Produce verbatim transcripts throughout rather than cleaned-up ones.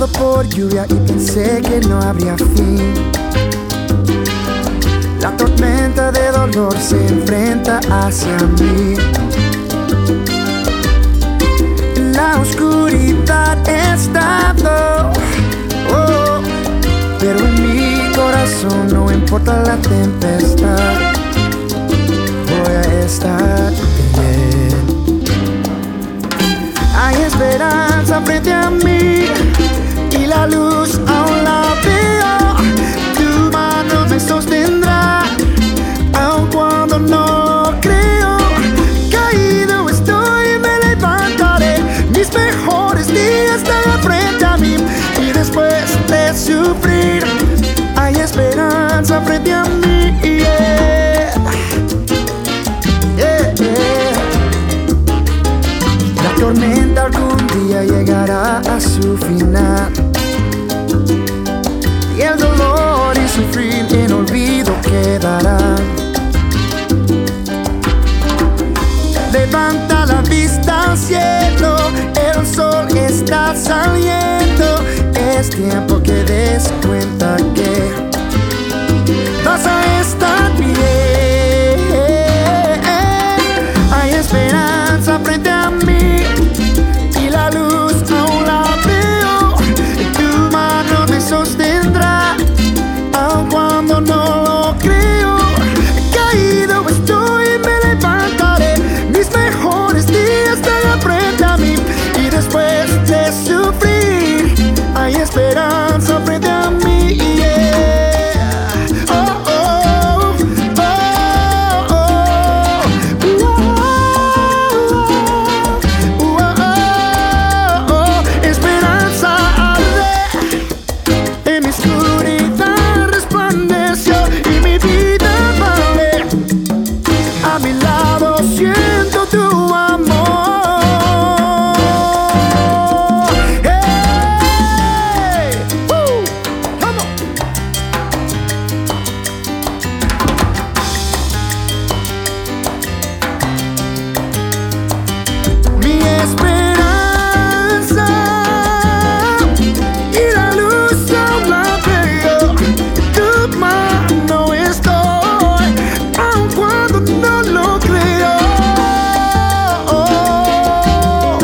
pasado por lluvia y pensé que no habría fin. La tormenta de dolor se enfrenta hacia mí. La oscuridad he estado, oh, pero en mi corazón no importa la tempestad, voy a estar bien. Hay esperanza frente a mí y la luz aún la veo. Tu mano me sostendrá, aun cuando no creo. Caído estoy, me levantaré. Mis mejores días están frente a mí y después de sufrir hay esperanza frente a mí. Yeah. Yeah, yeah. La tormenta algún día llegará a su final y el dolor y sufrir en olvido quedarán. Levanta la vista al cielo, el sol está saliendo. Es tiempo que des cuenta que vas a estar bien. Hay esperanza frente a mí y la luz aún la veo. Tu mano me sostendrá, aun cuando no lo creo. Caído estoy, me levantaré. Mis mejores días están frente a mí y después de sufrir hay esperanza frente a mí. Yeah. Oh, oh, oh, oh, oh. Uh, uh, uh, uh. Esperanza arde en mi oscuridad, resplandeció y mi vida vale. A mi lado siento tu amor. Hey, woo, come on. Mi esperanza y la luz aún la veo. Tu mano estoy, aun cuando no lo creo. Oh,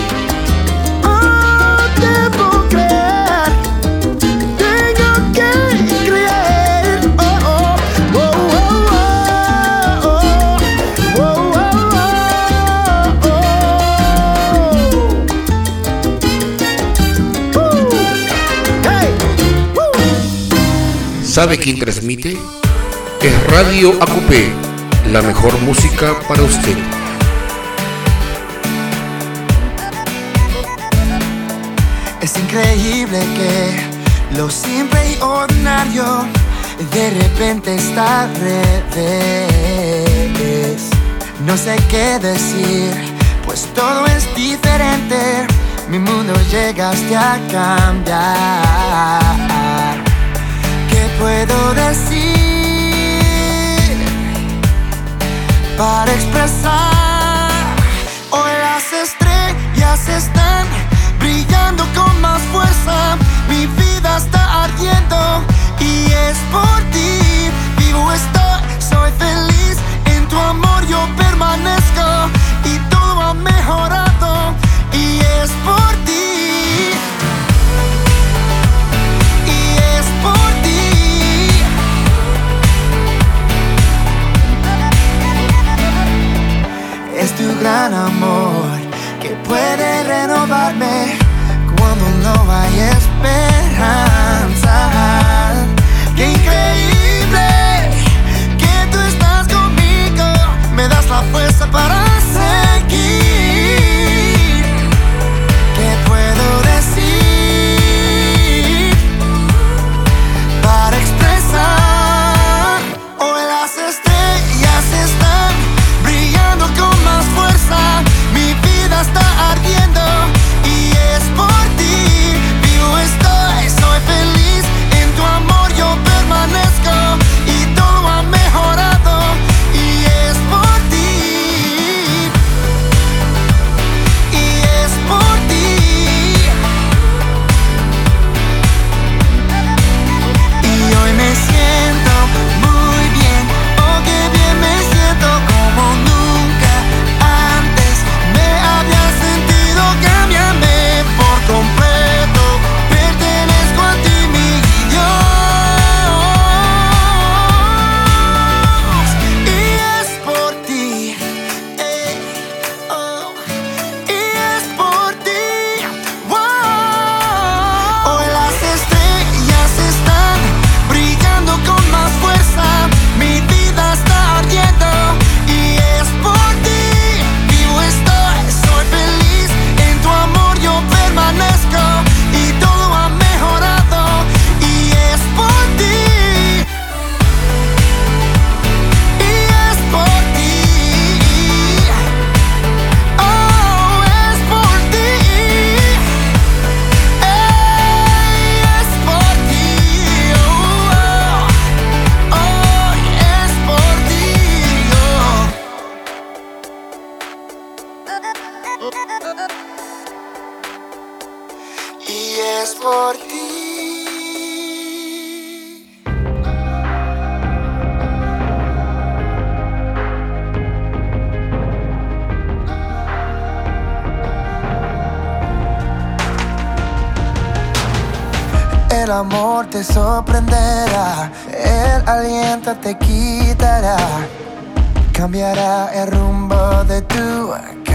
oh, debo creer, tengo que creer. Oh, oh, oh, oh, oh, oh, oh, oh, oh. Woo. Hey, woo. ¿Sabe quién transmite? Es Radio A Q P, la mejor música para usted. Es increíble que lo simple y ordinario de repente está al revés. No sé qué decir, pues todo es diferente. Mi mundo llegaste a cambiar. ¿Qué puedo decir para expresar? Hoy las estrellas están brillando con más fuerza. Mi vida está ardiendo y es por ti. Vivo estoy, soy feliz. En tu amor yo permanezco y todo ha mejorado y es por ti. Y es por ti. Es tu gran amor que puede renovarme cuando no hay esperanza. amor te sorprenderá, el aliento te quitará, cambiará el rumbo de tu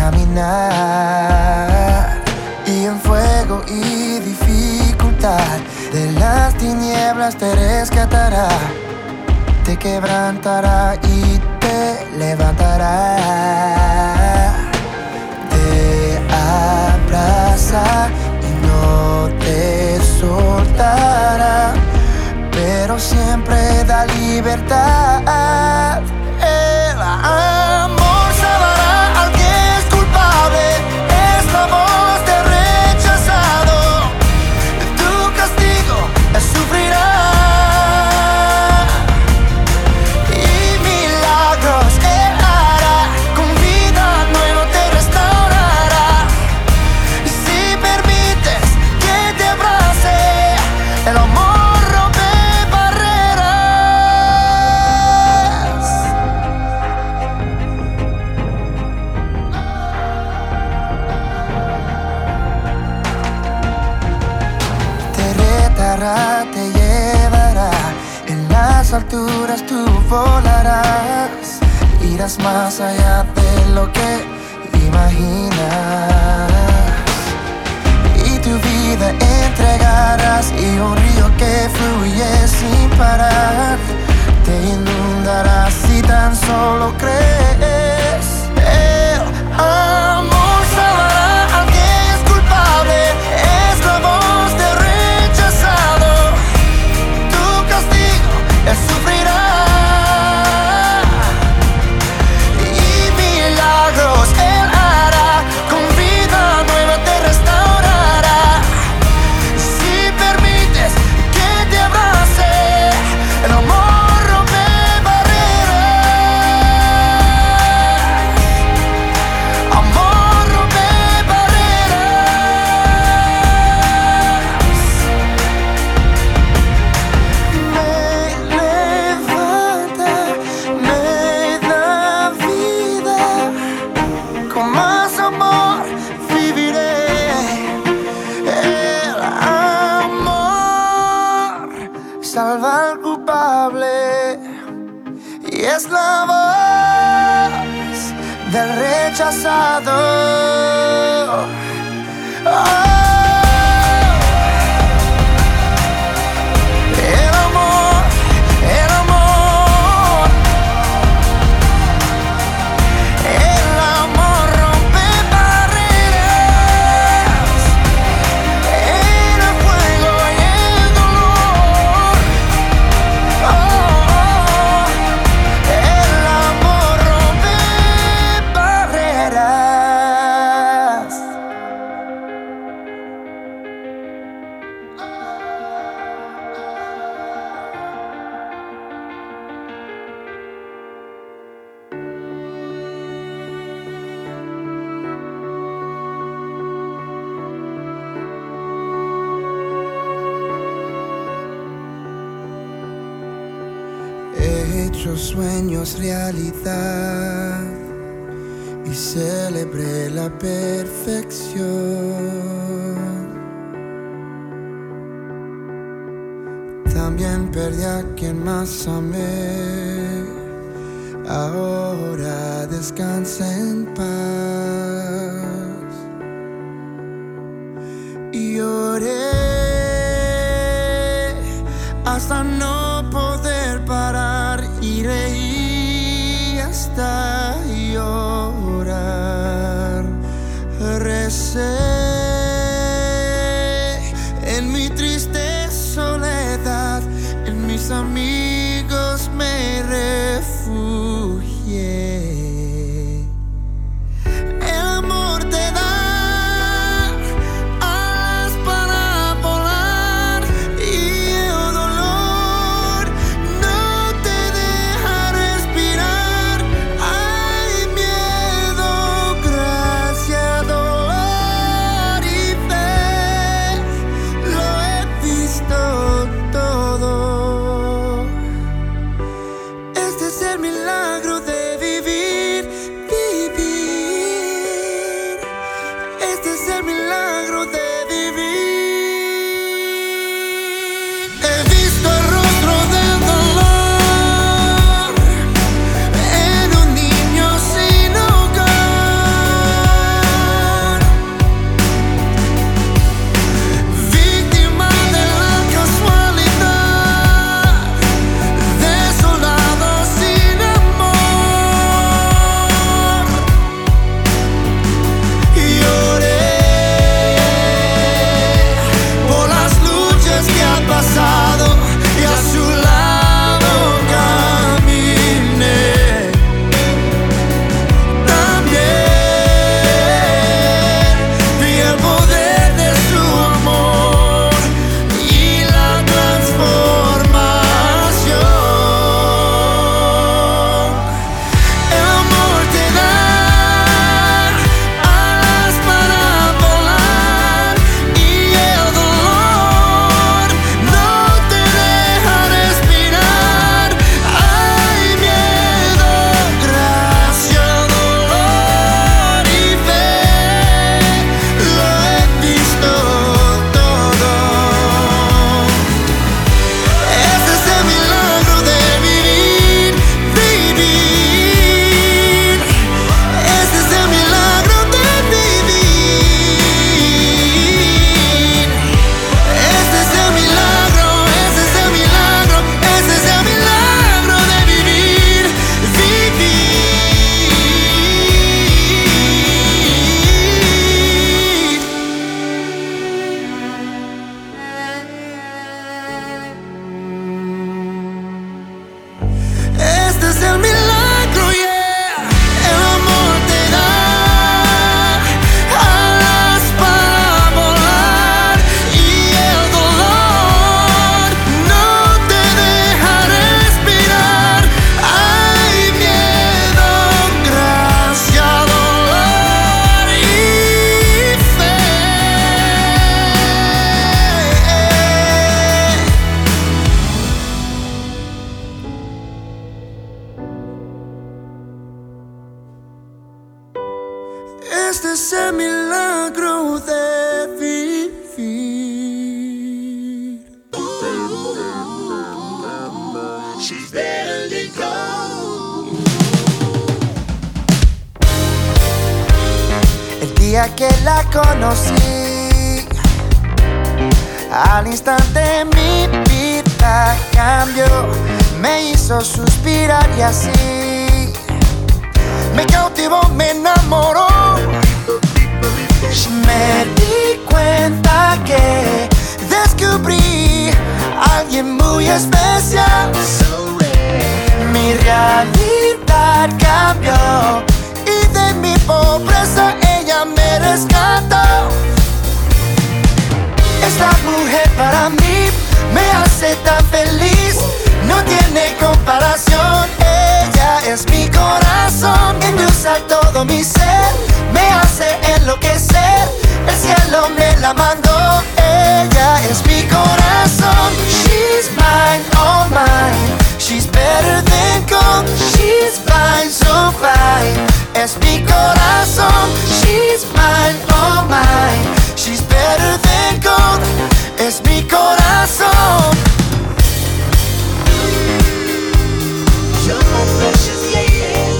caminar. Y en fuego y dificultad de las tinieblas te rescatará, te quebrantará y te levantará, te abraza y no te soltará, pero siempre da libertad. El amor salvará al que es culpable, es la voz del rechazado, tu castigo es sufrirá. El amor rompe barreras. Te retará, te llevará, en las alturas tú volarás, irás más allá de lo que imaginas. Tu vida entregarás y un río que fluye sin parar te inundará si tan solo crees. El amor salvará al que es culpable, es la voz del rechazado, tu castigo es sufrirá. Y milagros él hará, con vida nueva te restaurará. El amor rompe barreras. Amor rompe barreras. Me levanta, me da vida. Con más amor viviré. El amor salva al culpable y es la voz del rechazado. Oh. El amor, el amor, el amor rompe barreras, en el fuego y el dolor. Oh, oh, el amor rompe barreras. He hecho sueños realidad y celebré la perfección. También perdí a quien más amé, ahora descansa en paz. Y lloré hasta no poder parar y reí hasta llorar. Recé en mi triste soledad, en mis amigos me refugié. El amor te da alas para volar y el dolor no te deja respirar. Hay miedo, gracia, dolor y fe, lo he visto todo. ese milagro de vivir. She's better than gold. El día que la conocí, al instante mi vida cambió, me hizo suspirar y así me cautivó, me enamoró. Me di cuenta que descubrí a alguien muy especial. Mi realidad cambió y de mi pobreza ella me rescató. Esta mujer para mí me hace tan feliz, no tiene comparación. Ella es mi corazón, endulza todo mi ser, me hace enloquecer. El cielo me la mandó, ella es mi corazón. She's mine, all mine, she's better than gold. She's fine, so fine, es mi corazón. She's mine, all mine, she's better than gold. Es mi corazón. You're my precious lady,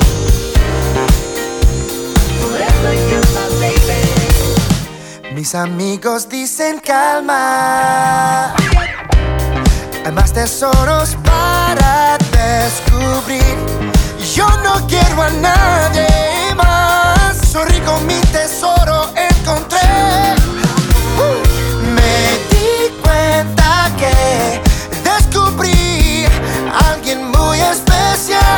forever you're my baby. Mis amigos dicen calma, hay más tesoros para descubrir. Yo no quiero a nadie más, soy rico, mi tesoro encontré. uh. Me di cuenta que descubrí a alguien muy especial,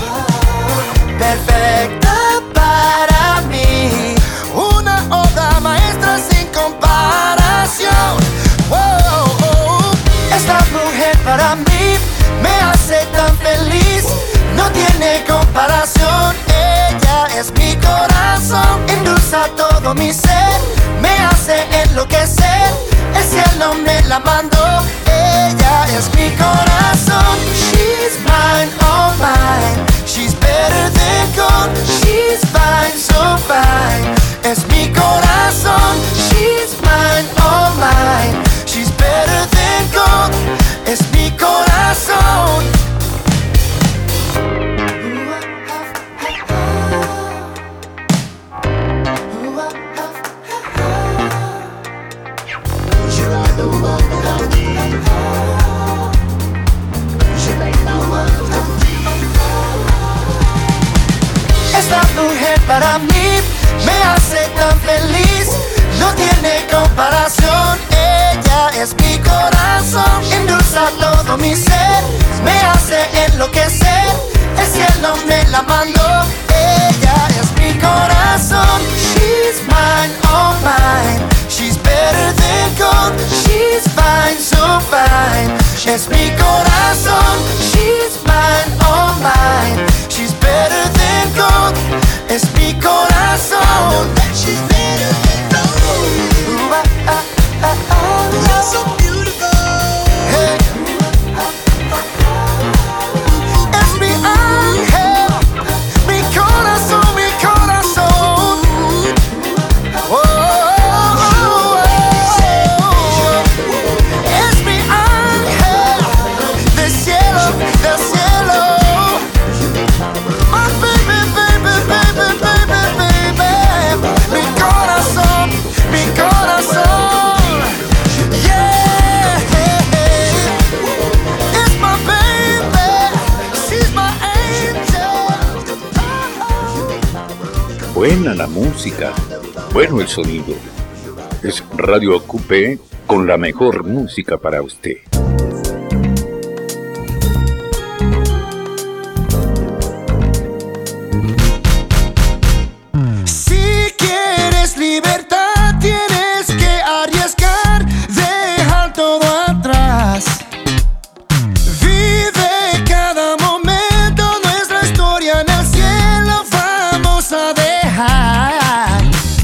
perfecta para mí, una obra maestra sin comparación. Wow, oh. Esta mujer para mí me hace tan feliz, no tiene comparación. Ella es mi corazón, endulza todo mi ser, me hace enloquecer. El cielo me la mandó, ella es mi corazón. She's mine, all mine, she's better than gold. She's fine, so fine, es mi corazón. She's mine, all mine, she's better than gold. Es mi corazón. Esta mujer para mí me hace tan feliz, no tiene comparación. Ella es mi corazón, endulza todo mi ser, me hace enloquecer. El cielo me la mandó, ella es mi corazón. She's mine, all mine, she's better than gold. She's fine, so fine, es mi corazón. She's mine, all mine, she's better than gold. Es mi corazón. I know that she's better than gold. Ooh, ah, ah, ah, ah, you're so beautiful. Hey. Es mi ángel, mi corazón, mi corazón. Oh, oh, oh, oh. Es mi ángel del cielo, del cielo. Oh, baby, baby, baby, baby, baby. Mi corazón, mi corazón. Yeah, it's my baby, she's my angel. Buena la música, bueno el sonido. Es Radio Ocupé con la mejor música para usted. Si quieres libertad, tienes que arriesgar, dejar todo atrás. Vive cada momento, nuestra historia en el cielo vamos a dejar.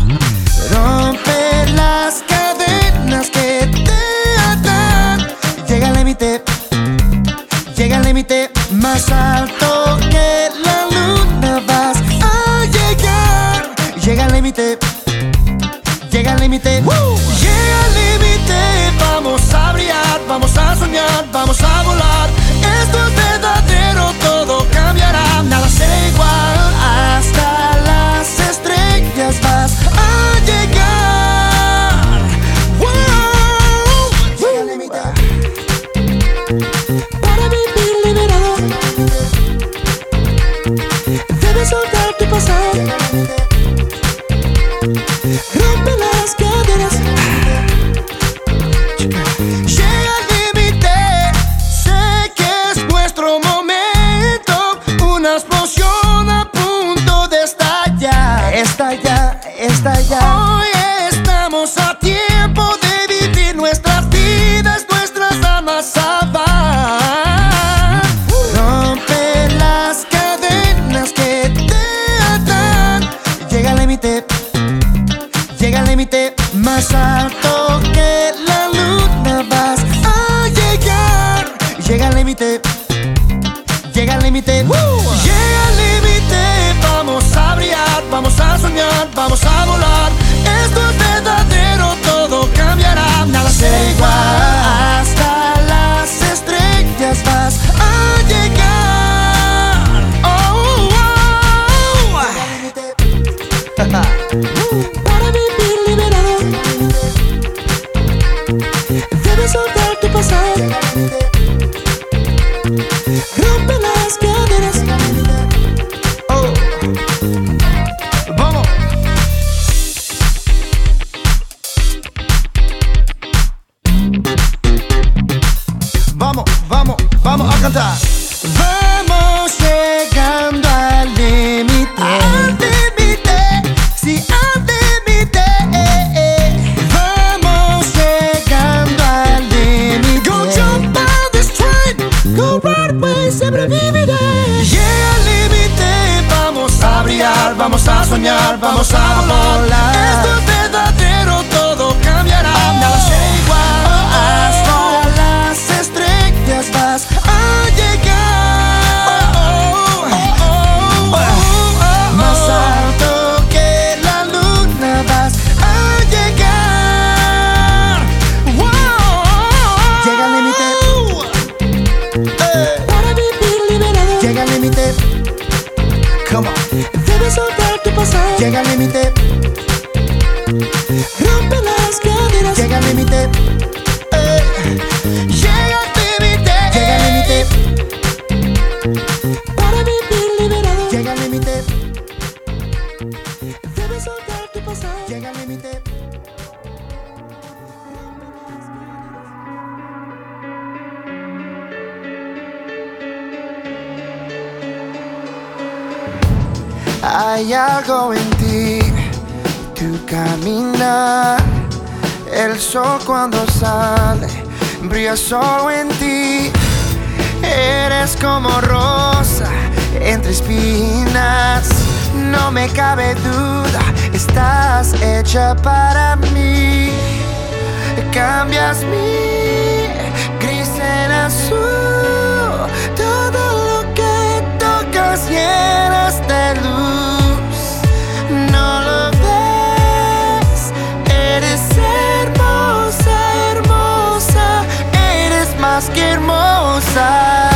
Rompe las cadenas que te atan. Llega al límite, llega al límite más alto que la luna vas a llegar. Llega al límite, vamos a volar. Esto es verdadero, todo cambiará. Nada será igual, hasta las estrellas vas a llegar. Wow. Llega al límite para vivir liberado. Debes soltar tu pasado. Rompe las cadenas. Llega al límite, sé que es vuestro momento. Una explosión a punto de estallar. Estalla, estalla. Hoy estamos a tiempo de vivir nuestras vidas, nuestras almas salvar. Rompe las cadenas que te atan. Llega al límite, llega al límite más alto que la luna vas a llegar. Llega al límite, llega al límite, llega al límite. Vamos a brillar, vamos a soñar, vamos a volar. Esto es verdadero, todo cambiará. Nada será igual, hasta las estrellas vas a llegar. Oh, oh, oh. Para vivir liberado, debes soltar tu pasado. Rompe las cadenas. Oh. Vamos. Vamos, vamos, vamos a cantar. Vamos llegando al límite. Al límite, sí, al límite. Vamos llegando al límite. Go jump on this train, go right away, siempre viviré. Llega al límite, vamos a brillar, vamos a soñar, vamos a volar. Esto es verdadero, todo cambiará. Nada será igual, hasta las estrellas vas a llegar. Oh, oh, oh, oh. Más alto que la luna vas a llegar. Wow. Llega al límite, eh. Para vivir liberado. Llega al límite, come on. Debes soltar tu pasado. Llega al límite, rompe las cadenas. Llega al límite, eh. Llega al límite, llega al límite. Para vivir liberado. Llega al límite, debes soltar tu pasado. Llega al límite. Hay algo en ti, tu caminar. El sol cuando sale brilla solo en ti. Eres como rosa entre espinas. No me cabe duda, estás hecha para mí. Cambias mi gris en azul. Todo lo que tocas llenas de luz. No lo ves, eres hermosa, hermosa. Eres más que hermosa.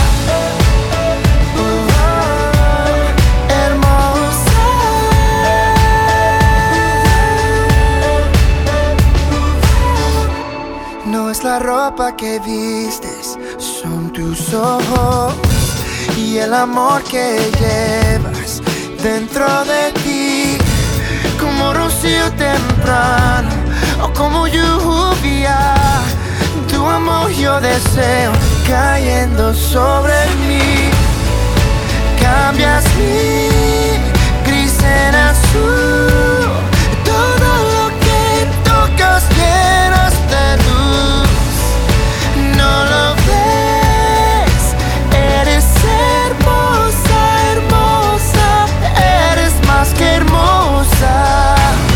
No es la ropa que vistes, son tus ojos y el amor que llevas dentro de ti. Como rocío temprano o como lluvia, tu amor yo deseo cayendo sobre mí. Cambias mi gris en azul. Todo lo que tocas llenas de luz. No lo ves, eres hermosa, hermosa. Eres más que hermosa.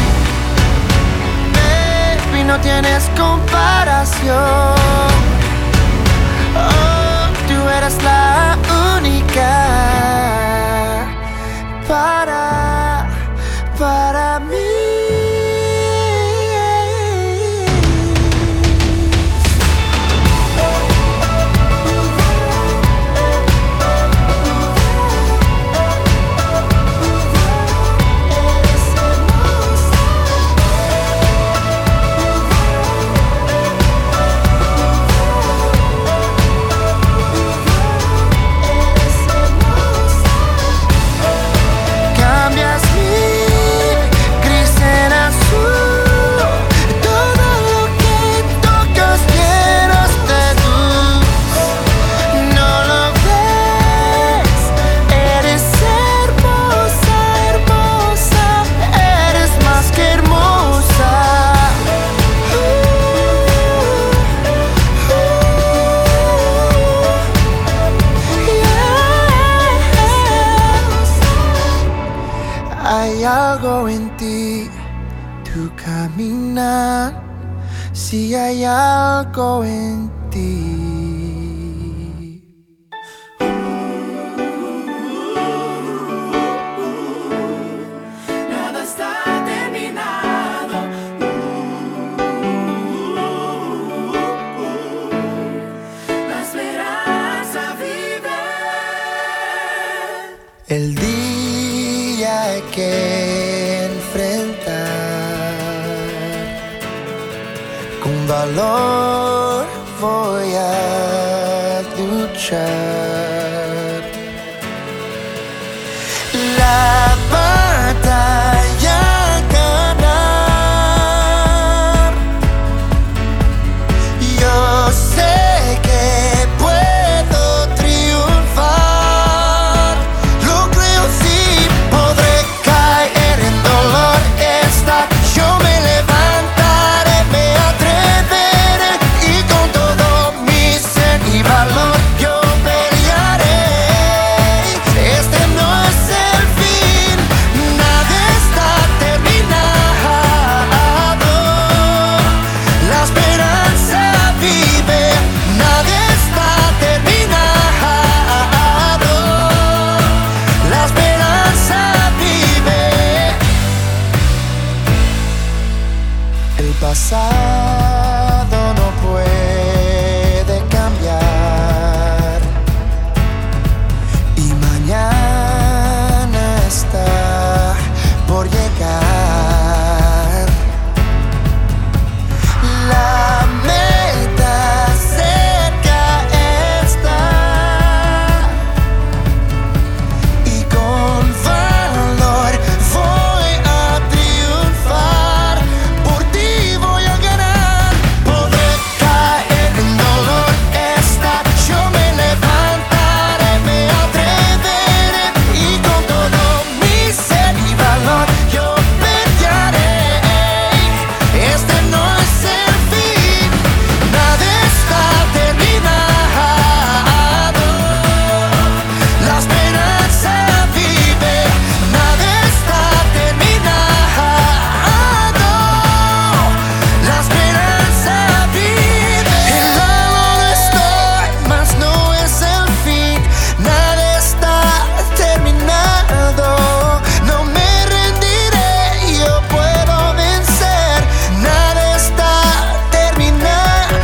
Baby, no tienes comparación. Oh, tú eres la algo en ti, tu caminar, si hay algo en ti. Nada está terminado. La esperanza vive. El día hay que enfrentar, con valor voy a luchar. La batalla ganar. Yo sé que puedo triunfar. Lo creo, sí, podré caer en dolor. Esta yo me levantaré, me atreveré y con todo mi ser y valor yo pelearé. Este no es el fin, nada está terminado. La esperanza vive, nada está terminado. La esperanza vive. El pasado no puede cambiar y mañana está por llegar. La meta cerca está y con valor voy a triunfar. Por ti voy a ganar. Podré caer en dolor. Esta yo me levantaré, me atreveré y con todo mi ser y valor yo pelearé. Este no es el fin, nada está terminado. La esperanza vive, nada está terminado. La esperanza vive. En la no estoy, mas no es el fin, nada está terminado. No me rendiré, yo puedo vencer, nada está terminado.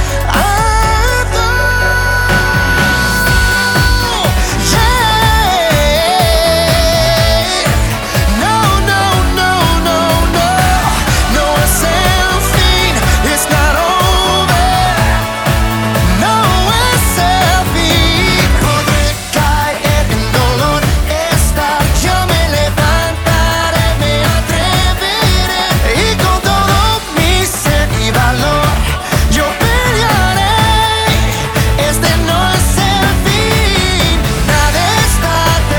Yeah. No, no, no, no, no. No es el fin, it's not over. No es el fin. Podré caer en dolor. Esta yo me levantaré, me atreveré y con todo mi ser y valor yo pelearé. Este no es el fin, nada está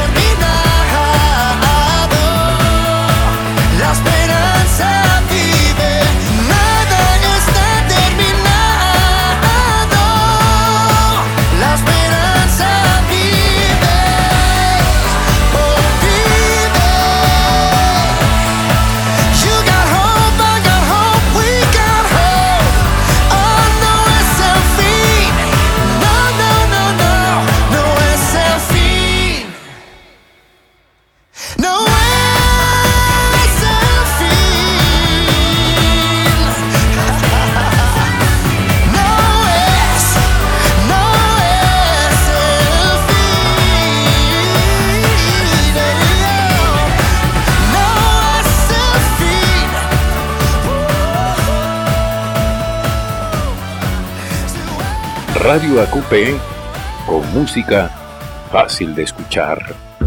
terminado. La esperanza vive, nada está terminado. La esperanza vive, oh vive. You got hope, I got hope, we got hope. Oh, no es el fin, no, no, no, no, no es el fin. No es el fin. No es, no es el fin. No es el fin. Radio A Q P con música fácil de escuchar.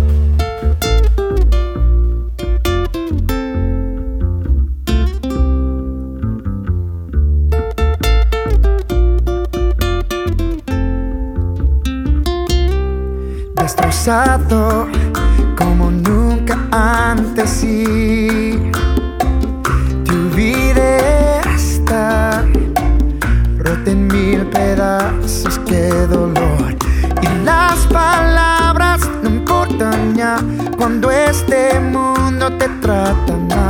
Destrozado como nunca antes, sí. Tu vida está rota en mil pedazos, qué dolor. Y las palabras no importan ya cuando este mundo te trata mal.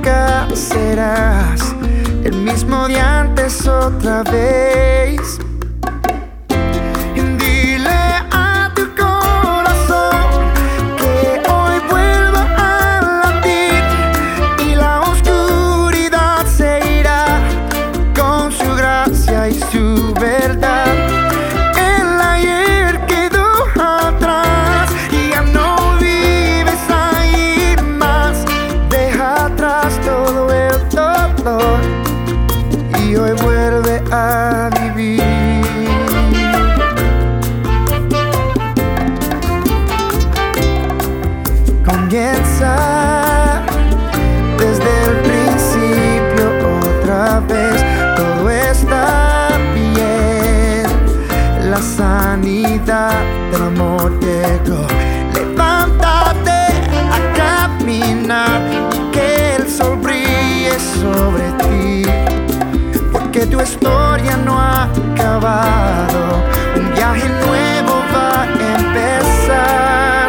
nunca serás el mismo de antes otra vez. Dile a tu corazón que hoy vuelva a latir y la oscuridad se irá con su gracia y su verdad. El ayer quedó atrás y ya no vives ahí más. Deja atrás todo el dolor y hoy vuelve a vivir. Comienza desde el principio otra vez. Todo está bien. La sanidad del amor llegó. Levántate a caminar y que el sol brille sobre ti, porque tu historia no ha acabado. Un viaje nuevo va a empezar.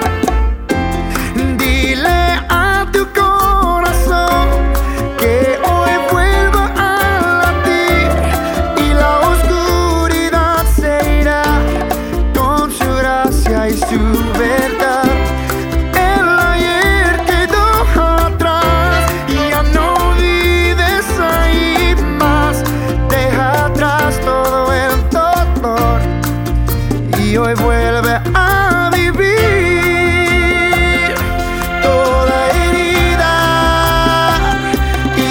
Dile a tu corazón que hoy vuelva a latir y la oscuridad se irá con su gracia y su verdad. El ayer quedó atrás y ya no vives ahí más. Deja atrás todo el dolor y hoy vuelve a vivir. Toda herida y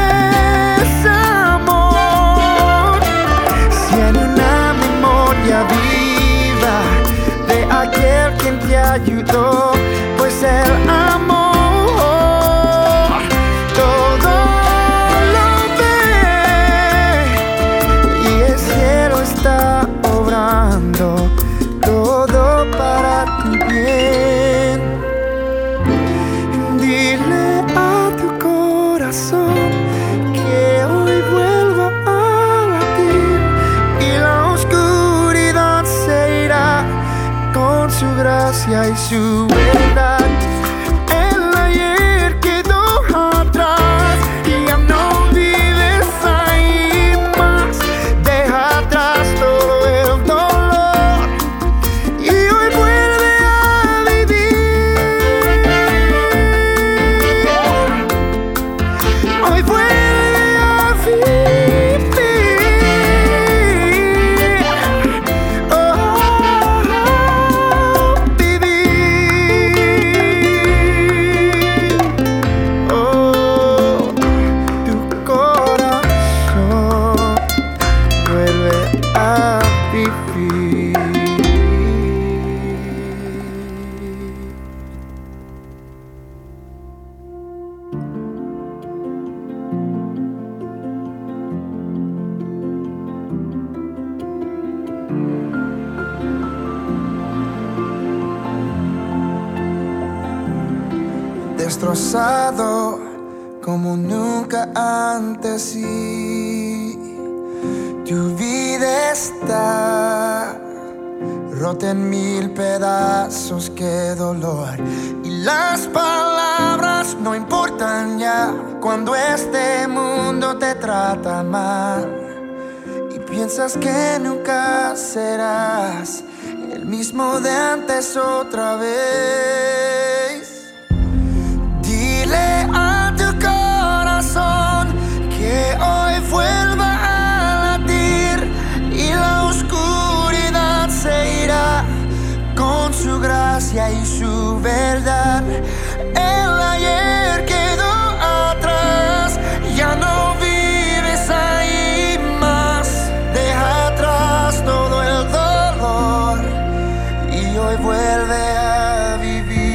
desamor, si hay una memoria viva de aquel quien te ayudó, pues el amor todo lo ve y el cielo está obrando todo para tu bien. Dile a tu corazón que hoy vuelva a latir y la oscuridad se irá con su gracia y su verdad. El ayer quedó atrás y ya no vives ahí más. Deja atrás todo el dolor y hoy vuelve a vivir. Hoy vuelve a vivir. Oh, vivir. Oh, tu corazón vuelve a vivir. Destrozado como nunca antes y tu vida está rota en mil pedazos, qué dolor. Y las palabras no importan ya cuando este mundo te trata mal y piensas que nunca serás el mismo de antes otra vez. Dile a tu corazón que hoy vuelva a latir y la oscuridad se irá con su gracia y su verdad. El ayer quedó atrás, ya no vives ahí más. Deja atrás todo el dolor y hoy vuelve a vivir.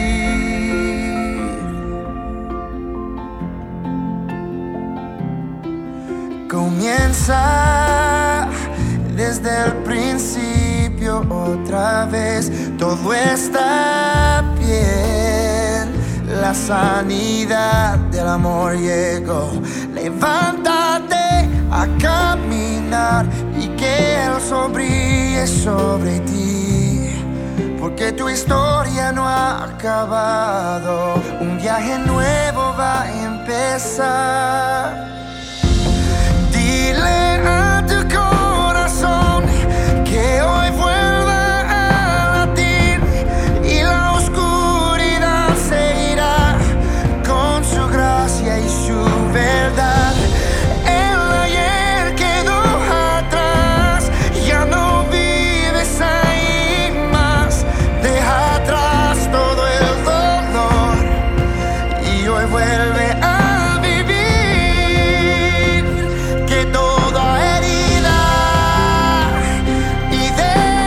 Comienza desde el principio otra vez. Todo está bien. La sanidad del amor llegó. Levántate a caminar y que el sol brille sobre ti, porque tu historia no ha acabado. Un viaje nuevo va a empezar. Dile a tu corazón que hoy vuelva a latir y la oscuridad se irá con su gracia y su verdad. El ayer quedó atrás, ya no vives ahí más. Deja atrás todo el dolor y hoy vuelve a vivir. Que toda herida y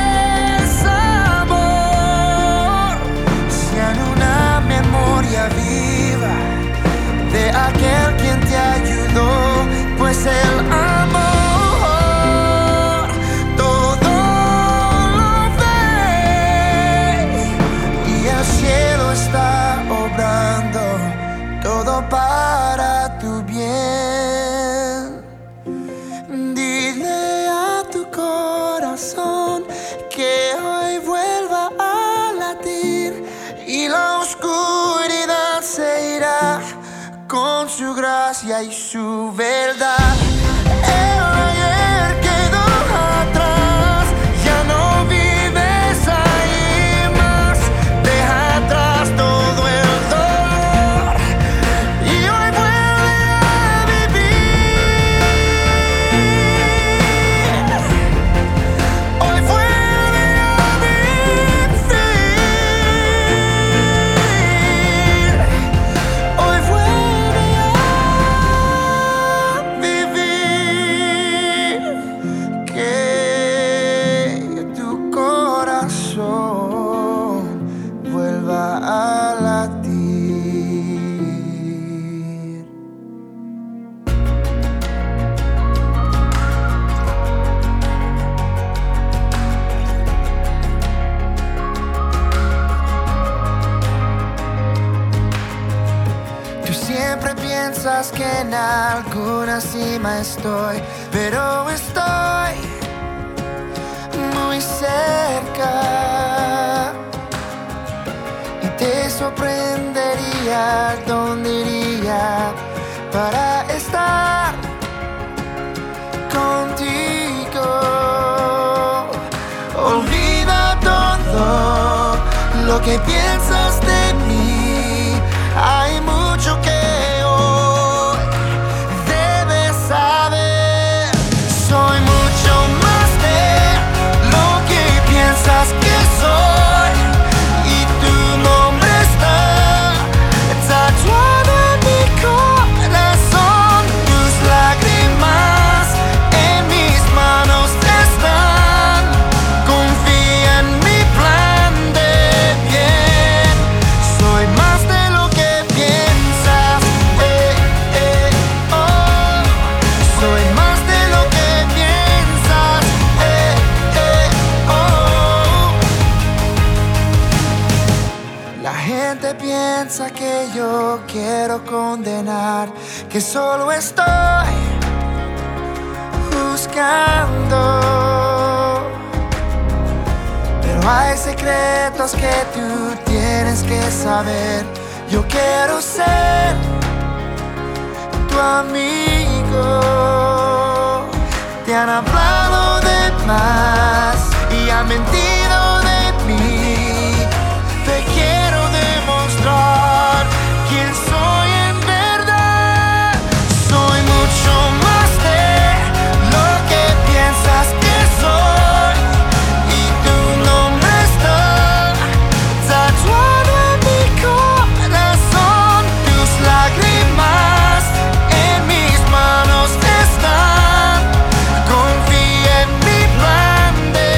desamor sean una memoria viva de aquel quien te ayudó, pues el amor todo lo ve y el cielo está obrando todo para tu bien. Dile a tu corazón que hoy vuelva a latir y la oscuridad se irá con su gracia y su verdad. El ayer quedó atrás, ya no vives ahí más. Deja atrás todo el dolor y hoy vuelve a vivir. Hoy vuelve a vivir. Hoy vuelve a vivir. Que tu corazón vuelva a latir. Tú siempre piensas que en alguna cima estoy, pero estoy muy cerca y te sorprendería dónde iría para estar contigo. Olvida todo lo que piensas de mí. Hay mucho que hoy debes saber. Soy mucho más de lo que piensas que soy y tu nombre está tatuado en mi corazón. Tus lágrimas en mis manos están. Confía en mi plan de bien. Soy más de lo que piensas, eh, eh, oh. Soy más de lo que piensas, eh, eh, oh. La gente piensa que yo quiero condenar, que solo estoy buscando. Pero hay secretos que tú tienes que saber. Yo quiero ser tu amigo. Te han hablado de más y han mentido de mí. Te quiero demostrar quién soy en verdad. Soy mucho más de lo que piensas que soy y tu nombre está tatuado en mi corazón. Tus lágrimas en mis manos están. Confía en mi plan de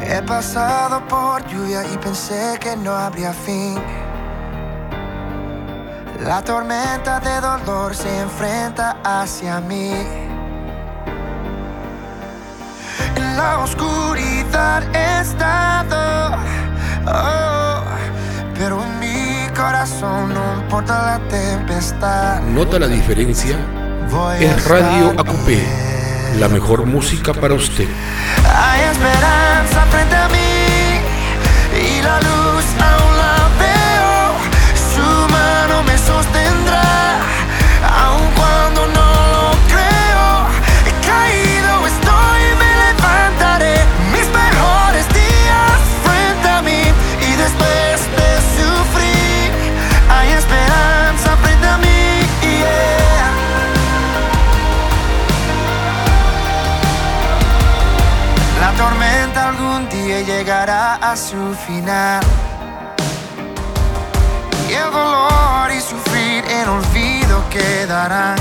He pasado por lluvia y pensé que no habría fin. La tormenta de dolor se enfrenta hacia mí. En la oscuridad he estado, oh, pero en mi corazón no importa la tempestad. ¿Nota la diferencia? Voy Es a Radio estar A Q P, bien. la mejor música para usted. Hay esperanza frente a mí y la luz aún la veo. Su mano me sostendrá, aun cuando no lo creo. He caído, estoy, me levantaré. Mis mejores días frente a mí y después de sufrir hay esperanza frente a mí. Yeah. La tormenta algún día llegará a su final y el dolor y sufrir en olvido quedarán.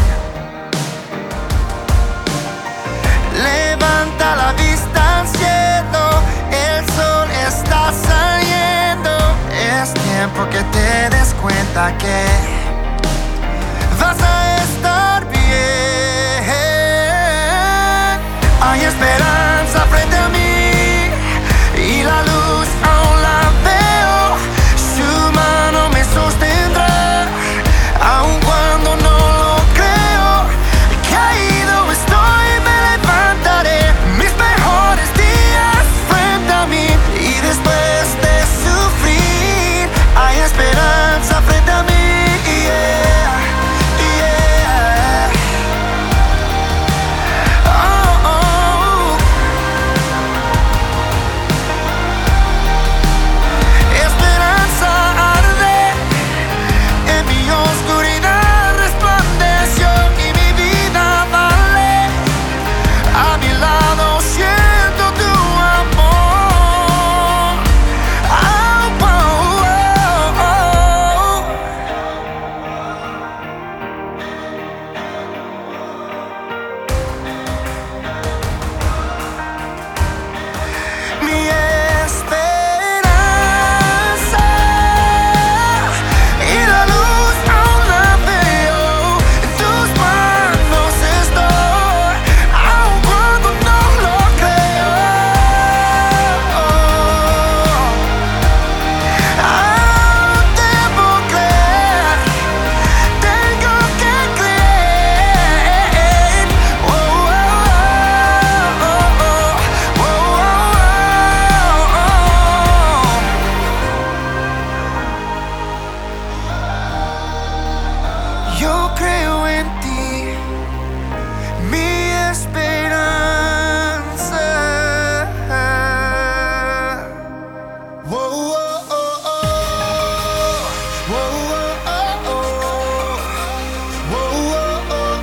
Levanta la vista al cielo, el sol está saliendo. Es tiempo que te des cuenta que vas a estar bien. Hay esperanza frente a mí y la luz aún la veo. Su mano me sostendrá, aun cuando no lo creo. He caído, estoy, me levantaré. Mis mejores días frente a mí y después de sufrir hay esperanza frente a mí. Yeah, yeah. Oh, oh. Esperanza arde en mi oscuridad, resplandeció y mi vida vale. A mi lado siento tu amor. Oh, oh, oh, oh. Mi esperanza y la luz aún la veo. En tus manos estoy, aun cuando no lo creo. Aún debo creer, tengo que creer. Oh, oh, oh, oh, oh, oh, oh. Yo creo en ti, mi esperanza. Oh, oh, oh, oh. Oh, oh, oh, oh. Oh, oh,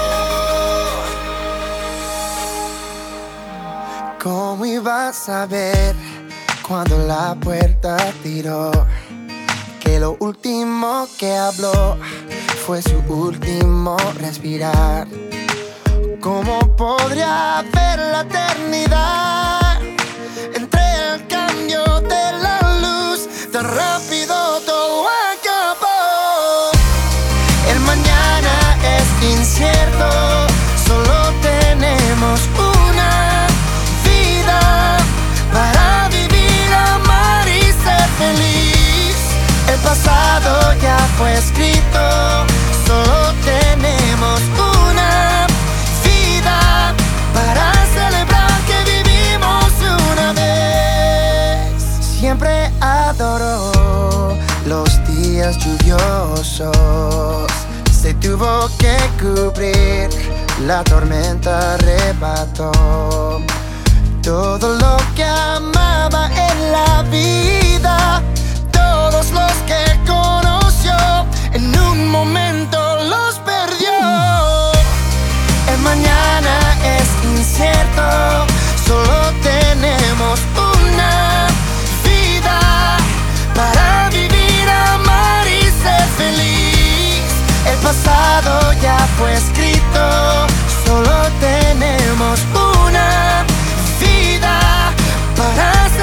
oh, oh. ¿Cómo ibas a ver cuando la puerta tiró que lo último que habló fue su último respirar? ¿Cómo podría ver la eternidad entre el cambio de la luz? Tan rápido todo acabó. El mañana es incierto, solo tenemos una vida para vivir, amar y ser feliz. El pasado ya fue escrito, solo tenemos una vida para celebrar que vivimos una vez. Siempre adoró los días lluviosos, se tuvo que cubrir, la tormenta arrebató todo lo que amaba en la vida. Todos los que conoció en un momento los perdió. El mañana es incierto, solo tenemos una vida para vivir, amar y ser feliz. El pasado ya fue escrito, solo tenemos una vida para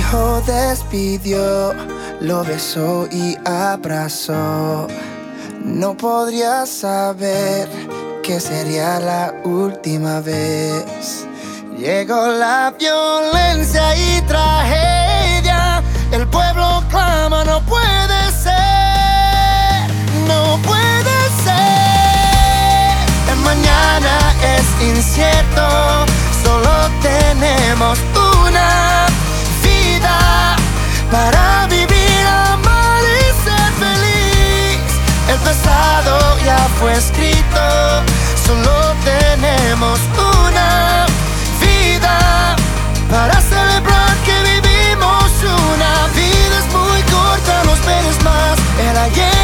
hijo despidió, lo besó y abrazó. No podría saber que sería la última vez. Llegó la violencia y tragedia. El pueblo clama, no puede ser, no puede ser. El mañana es incierto, solo tenemos una vida para vivir, amar y ser feliz. El pasado ya fue escrito, solo tenemos una vida para celebrar que vivimos. Una vida es muy corta, no esperes más. El ayer